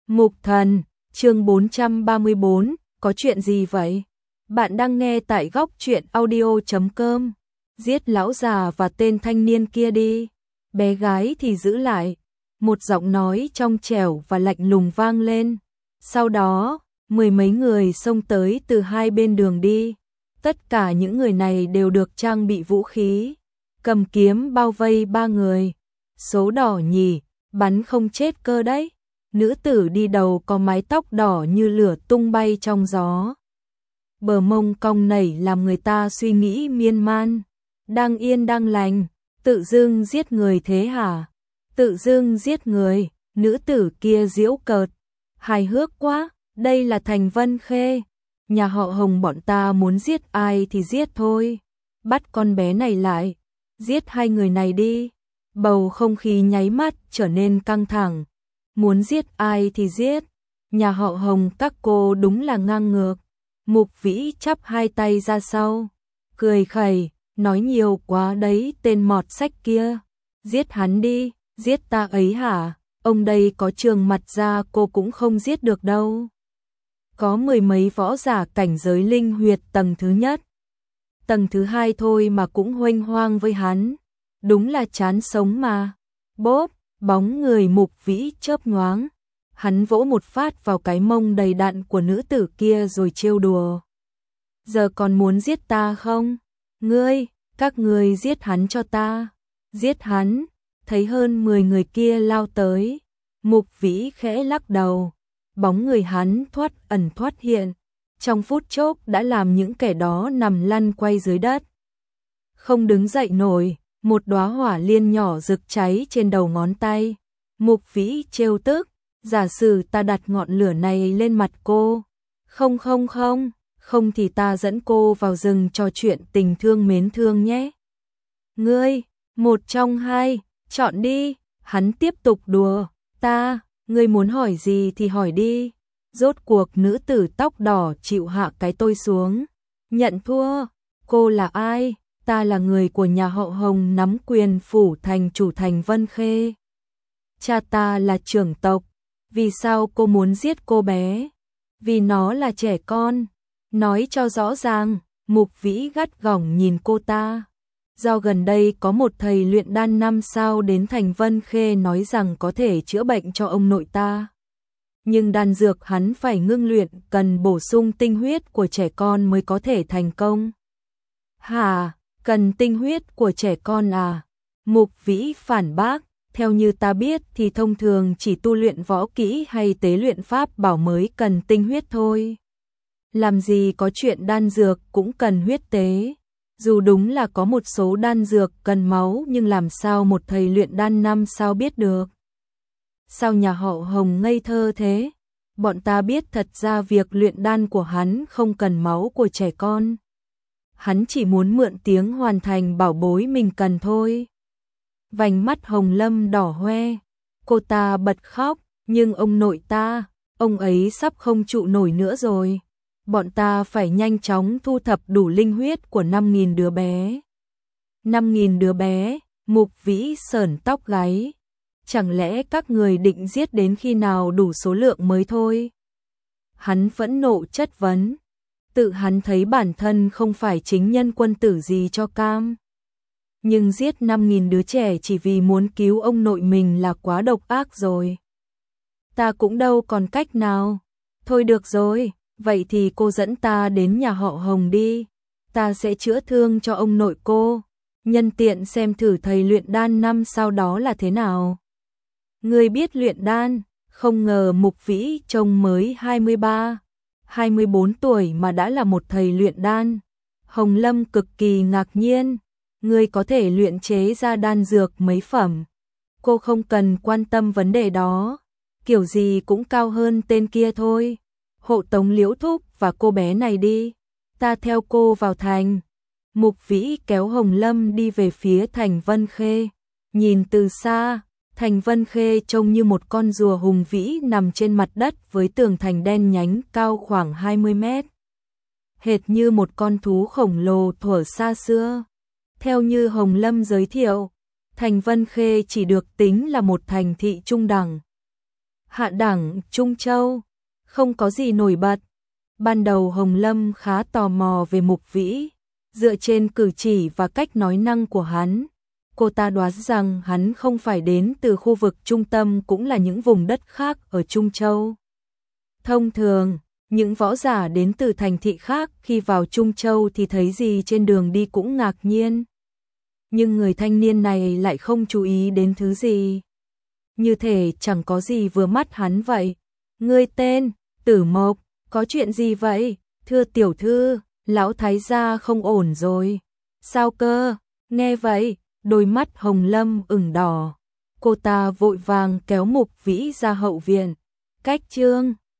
Mục Thần, chương 434, có chuyện gì vậy? Bạn đang nghe tại góc truyện audio.com. Giết lão già và tên thanh niên kia đi, bé gái thì giữ lại. Một giọng nói trong trẻo và lạnh lùng vang lên. Sau đó, mười mấy người xông tới từ hai bên đường đi. Tất cả những người này đều được trang bị vũ khí, cầm kiếm bao vây ba người. Số đỏ nhỉ, bắn không chết cơ đấy. Nữ tử đi đầu có mái tóc đỏ như lửa tung bay trong gió. Bờ mông cong nảy làm người ta suy nghĩ miên man. Đang yên đang lành, tự dưng giết người thế hả? Tự dưng giết người, nữ tử kia giễu cợt. Hài hước quá, đây là Thành Vân Khê. Nhà họ Hồng bọn ta muốn giết ai thì giết thôi. Bắt con bé này lại, giết hai người này đi. Bầu không khí nháy mắt trở nên căng thẳng. Muốn giết ai thì giết. Nhà họ Hồng các cô đúng là ngang ngược. Mục Vĩ chắp hai tay ra sau, cười khẩy, nói nhiều quá đấy tên mọt sách kia. Giết hắn đi, giết ta ấy hả? Ông đây có trường mặt ra cô cũng không giết được đâu. Có mười mấy võ giả cảnh giới linh huyệt tầng thứ nhất. Tầng thứ hai thôi mà cũng huênh hoang với hắn. Đúng là chán sống mà. Bốp, bóng người Mục Vĩ chớp nhoáng. Hắn vỗ một phát vào cái mông đầy đặn của nữ tử kia rồi trêu đùa. Giờ còn muốn giết ta không? Các ngươi giết hắn cho ta. Giết hắn. Thấy hơn 10 người kia lao tới. Mục Vĩ khẽ lắc đầu. Bóng người hắn thoát ẩn thoát hiện. Trong phút chốc đã làm những kẻ đó nằm lăn quay dưới đất. Không đứng dậy nổi, một đóa hỏa liên nhỏ rực cháy trên đầu ngón tay. Mục Vĩ trêu tức. Giả sử ta đặt ngọn lửa này lên mặt cô. Không thì ta dẫn cô vào rừng trò chuyện tình thương mến thương nhé. Ngươi, một trong hai, chọn đi. Hắn tiếp tục đùa. Ngươi muốn hỏi gì thì hỏi đi. Rốt cuộc nữ tử tóc đỏ chịu hạ cái tôi xuống. Nhận thua. Cô là ai? Ta là người của nhà họ Hồng nắm quyền phủ thành chủ Thành Vân Khê. Cha ta là trưởng tộc. Vì sao cô muốn giết cô bé? Vì nó là trẻ con. Nói cho rõ ràng. Mục Vĩ gắt gỏng nhìn cô ta. Do gần đây có một thầy luyện đan 5 sao đến Thành Vân Khê nói rằng có thể chữa bệnh cho ông nội ta. Nhưng đan dược hắn phải ngưng luyện cần bổ sung tinh huyết của trẻ con mới có thể thành công. Hả? Cần tinh huyết của trẻ con à? Mục Vĩ phản bác. Theo như ta biết thì thông thường chỉ tu luyện võ kỹ hay tế luyện pháp bảo mới cần tinh huyết thôi. Làm gì có chuyện đan dược cũng cần huyết tế. Dù đúng là có một số đan dược cần máu nhưng làm sao một thầy luyện đan 5 sao biết được. Sao nhà họ Hồng ngây thơ thế? Bọn ta biết thật ra việc luyện đan của hắn không cần máu của trẻ con. Hắn chỉ muốn mượn tiếng hoàn thành bảo bối mình cần thôi. Vành mắt Hồng Lâm đỏ hoe. Cô ta bật khóc. Nhưng ông nội ta, ông ấy sắp không trụ nổi nữa rồi. Bọn ta phải nhanh chóng thu thập đủ linh huyết của 5.000 đứa bé. 5.000 đứa bé, Mục Vĩ sởn tóc gáy. Chẳng lẽ các người định giết đến khi nào đủ số lượng mới thôi? Hắn phẫn nộ chất vấn. Tự hắn thấy bản thân không phải chính nhân quân tử gì cho cam. Nhưng giết 5.000 đứa trẻ chỉ vì muốn cứu ông nội mình là quá độc ác rồi. Ta cũng đâu còn cách nào. Thôi được rồi, vậy thì cô dẫn ta đến nhà họ Hồng đi. Ta sẽ chữa thương cho ông nội cô. Nhân tiện xem thử thầy luyện đan 5 sao đó là thế nào. Ngươi biết luyện đan, không ngờ Mục Vĩ trông mới 23, 24 tuổi mà đã là một thầy luyện đan. Hồng Lâm cực kỳ ngạc nhiên. Ngươi có thể luyện chế ra đan dược mấy phẩm. Cô không cần quan tâm vấn đề đó. Kiểu gì cũng cao hơn tên kia thôi. Hộ tống Liễu Thúc và cô bé này đi. Ta theo cô vào thành. Mục Vĩ kéo Hồng Lâm đi về phía Thành Vân Khê. Nhìn từ xa, Thành Vân Khê trông như một con rùa hùng vĩ nằm trên mặt đất với tường thành đen nhánh cao khoảng 20 mét. Hệt như một con thú khổng lồ thuở xa xưa. Theo như Hồng Lâm giới thiệu, Thành Vân Khê chỉ được tính là một thành thị trung đẳng. Hạ đẳng, Trung Châu, không có gì nổi bật. Ban đầu Hồng Lâm khá tò mò về Mục Vĩ, dựa trên cử chỉ và cách nói năng của hắn, cô ta đoán rằng hắn không phải đến từ khu vực trung tâm cũng là những vùng đất khác ở Trung Châu. Thông thường, những võ giả đến từ thành thị khác khi vào Trung Châu thì thấy gì trên đường đi cũng ngạc nhiên. Nhưng người thanh niên này lại không chú ý đến thứ gì. Như thể chẳng có gì vừa mắt hắn vậy. Ngươi tên, Tử Mộc, có chuyện gì vậy? Thưa tiểu thư, lão thái gia không ổn rồi. Sao cơ? Nghe vậy, đôi mắt Hồng Lâm ửng đỏ. Cô ta vội vàng kéo Mục Vĩ ra hậu viện. Cách Trương